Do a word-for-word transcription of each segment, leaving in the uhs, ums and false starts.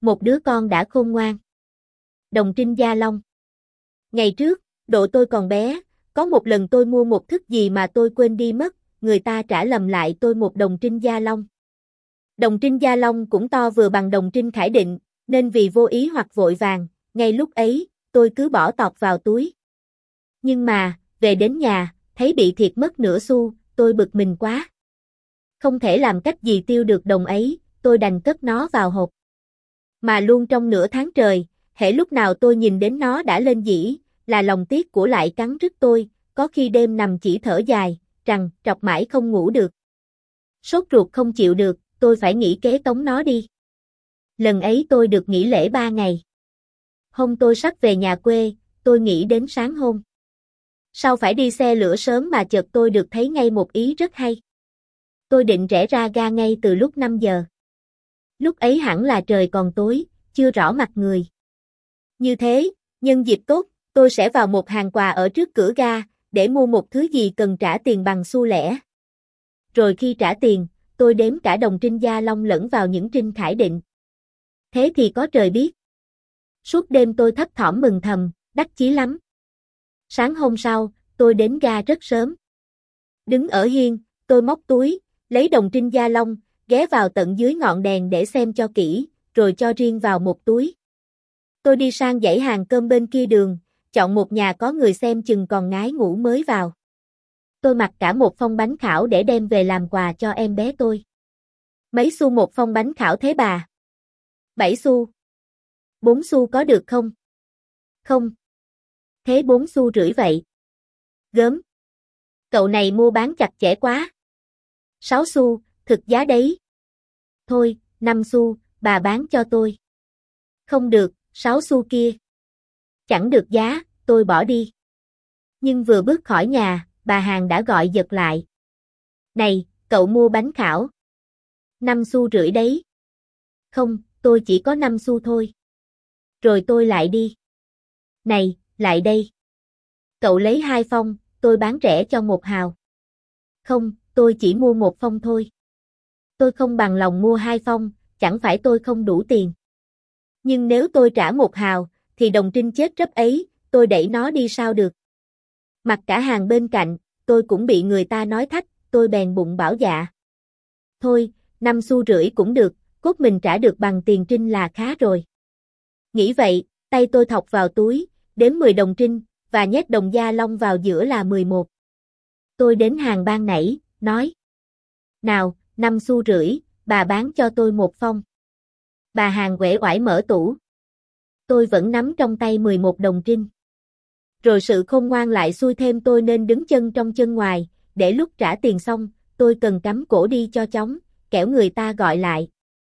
Một đứa con đã khôn ngoan. Đồng Trinh Gia Long. Ngày trước, độ tôi còn bé, có một lần tôi mua một thức gì mà tôi quên đi mất, người ta trả lầm lại tôi một đồng Trinh Gia Long. Đồng Trinh Gia Long cũng to vừa bằng đồng Trinh Khải Định, nên vì vô ý hoặc vội vàng, ngay lúc ấy, tôi cứ bỏ tọt vào túi. Nhưng mà, về đến nhà, thấy bị thiệt mất nửa xu, tôi bực mình quá. Không thể làm cách gì tiêu được đồng ấy, tôi đành cất nó vào hộp. Mà luôn trong nửa tháng trời, hễ lúc nào tôi nhìn đến nó đã lên dĩ, là lòng tiếc của lại cắn rứt tôi, có khi đêm nằm chỉ thở dài, trằn trọc mãi không ngủ được. Sốt ruột không chịu được, tôi phải nghĩ kế tống nó đi. Lần ấy tôi được nghỉ lễ ba ngày. Hôm tôi sắp về nhà quê, tôi nghĩ đến sáng hôm. Sau phải đi xe lửa sớm mà chợt tôi được thấy ngay một ý rất hay. Tôi định rẽ ra ga ngay từ lúc năm giờ. Lúc ấy hẳn là trời còn tối, chưa rõ mặt người. Như thế, nhân dịp tốt, tôi sẽ vào một hàng quà ở trước cửa ga, để mua một thứ gì cần trả tiền bằng xu lẻ. Rồi khi trả tiền, tôi đếm cả đồng Trinh Gia Long lẫn vào những Trinh Khải Định. Thế thì có trời biết. Suốt đêm tôi thấp thỏm mừng thầm, đắc chí lắm. Sáng hôm sau, tôi đến ga rất sớm. Đứng ở hiên, tôi móc túi, lấy đồng Trinh Gia Long, ghé vào tận dưới ngọn đèn để xem cho kỹ, rồi cho riêng vào một túi. Tôi đi sang dãy hàng cơm bên kia đường, chọn một nhà có người xem chừng còn ngái ngủ mới vào. Tôi mặc cả một phong bánh khảo để đem về làm quà cho em bé tôi. Mấy xu một phong bánh khảo thế bà? Bảy xu. Bốn xu có được không? Không. Thế bốn xu rưỡi vậy. Gớm. Cậu này mua bán chặt chẽ quá. Sáu xu, thực giá đấy. Thôi, năm xu, bà bán cho tôi. Không được, sáu xu kia. Chẳng được giá, tôi bỏ đi. Nhưng vừa bước khỏi nhà, bà hàng đã gọi giật lại. Này, cậu mua bánh khảo. Năm xu rưỡi đấy. Không, tôi chỉ có năm xu thôi. Rồi tôi lại đi. Này, lại đây. Cậu lấy hai phong, tôi bán rẻ cho một hào. Không, tôi chỉ mua một phong thôi. Tôi không bằng lòng mua hai phong, chẳng phải tôi không đủ tiền. Nhưng nếu tôi trả một hào, thì đồng Trinh chết rấp ấy, tôi đẩy nó đi sao được. Mặc cả hàng bên cạnh, tôi cũng bị người ta nói thách, tôi bèn bụng bảo dạ. Thôi, năm xu rưỡi cũng được, cốt mình trả được bằng tiền Trinh là khá rồi. Nghĩ vậy, tay tôi thọc vào túi, đếm mười đồng Trinh, và nhét đồng Gia Long vào giữa là mười một. Tôi đến hàng ban nãy, nói. Nào, năm xu rưỡi, bà bán cho tôi một phong. Bà hàng uể oải mở tủ. Tôi vẫn nắm trong tay mười một đồng Trinh. Rồi sự khôn ngoan lại xui thêm tôi nên đứng chân trong chân ngoài, để lúc trả tiền xong, tôi cần cắm cổ đi cho chóng, kẻo người ta gọi lại.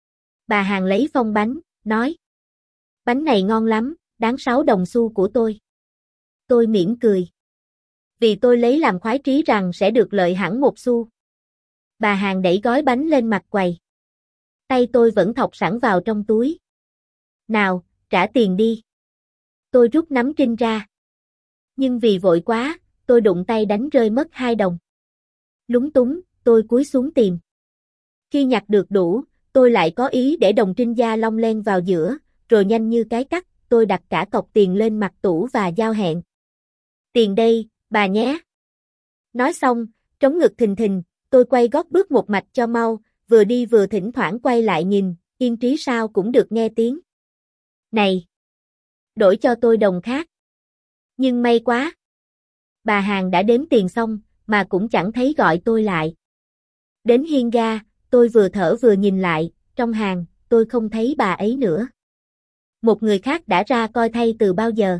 Bà hàng lấy phong bánh, nói. Bánh này ngon lắm, đáng sáu đồng xu của tôi. Tôi mỉm cười. Vì tôi lấy làm khoái trí rằng sẽ được lợi hẳn một xu. Bà hàng đẩy gói bánh lên mặt quầy. Tay tôi vẫn thọc sẵn vào trong túi. Nào, trả tiền đi. Tôi rút nắm Trinh ra. Nhưng vì vội quá, tôi đụng tay đánh rơi mất hai đồng. Lúng túng, tôi cúi xuống tìm. Khi nhặt được đủ, tôi lại có ý để đồng Trinh Gia Long len vào giữa, rồi nhanh như cái cắt, tôi đặt cả cọc tiền lên mặt tủ và giao hẹn. Tiền đây, bà nhé. Nói xong, trống ngực thình thình, tôi quay gót bước một mạch cho mau, vừa đi vừa thỉnh thoảng quay lại nhìn, yên trí sao cũng được nghe tiếng. Này! Đổi cho tôi đồng khác. Nhưng may quá. Bà hàng đã đếm tiền xong, mà cũng chẳng thấy gọi tôi lại. Đến hiên ga, tôi vừa thở vừa nhìn lại, trong hàng, tôi không thấy bà ấy nữa. Một người khác đã ra coi thay từ bao giờ.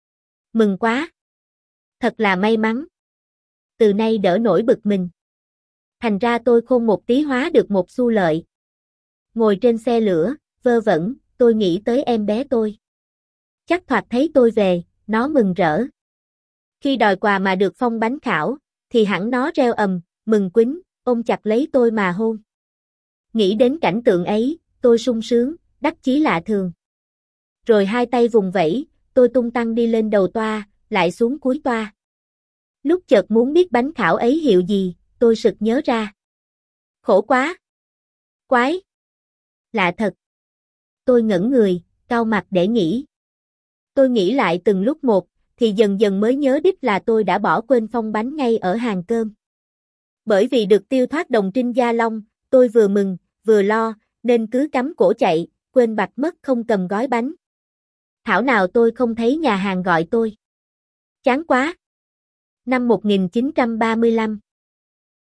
Mừng quá! Thật là may mắn. Từ nay đỡ nổi bực mình. Thành ra tôi khôn một tí hóa được một xu lợi. Ngồi trên xe lửa, vơ vẩn, tôi nghĩ tới em bé tôi. Chắc thoạt thấy tôi về, nó mừng rỡ. Khi đòi quà mà được phong bánh khảo, thì hẳn nó reo ầm, mừng quýnh, ôm chặt lấy tôi mà hôn. Nghĩ đến cảnh tượng ấy, tôi sung sướng, đắc chí lạ thường. Rồi hai tay vùng vẫy, tôi tung tăng đi lên đầu toa, lại xuống cuối toa. Lúc chợt muốn biết bánh khảo ấy hiệu gì, tôi sực nhớ ra. Khổ quá! Quái! Lạ thật! Tôi ngẩn người, cau mặt để nghĩ. Tôi nghĩ lại từng lúc một, thì dần dần mới nhớ đích là tôi đã bỏ quên phong bánh ngay ở hàng cơm. Bởi vì được tiêu thoát Đồng Trinh Gia Long, tôi vừa mừng, vừa lo, nên cứ cắm cổ chạy, quên bặt mất không cầm gói bánh. Thảo nào tôi không thấy nhà hàng gọi tôi. Chán quá. Năm một nghìn chín trăm ba mươi lăm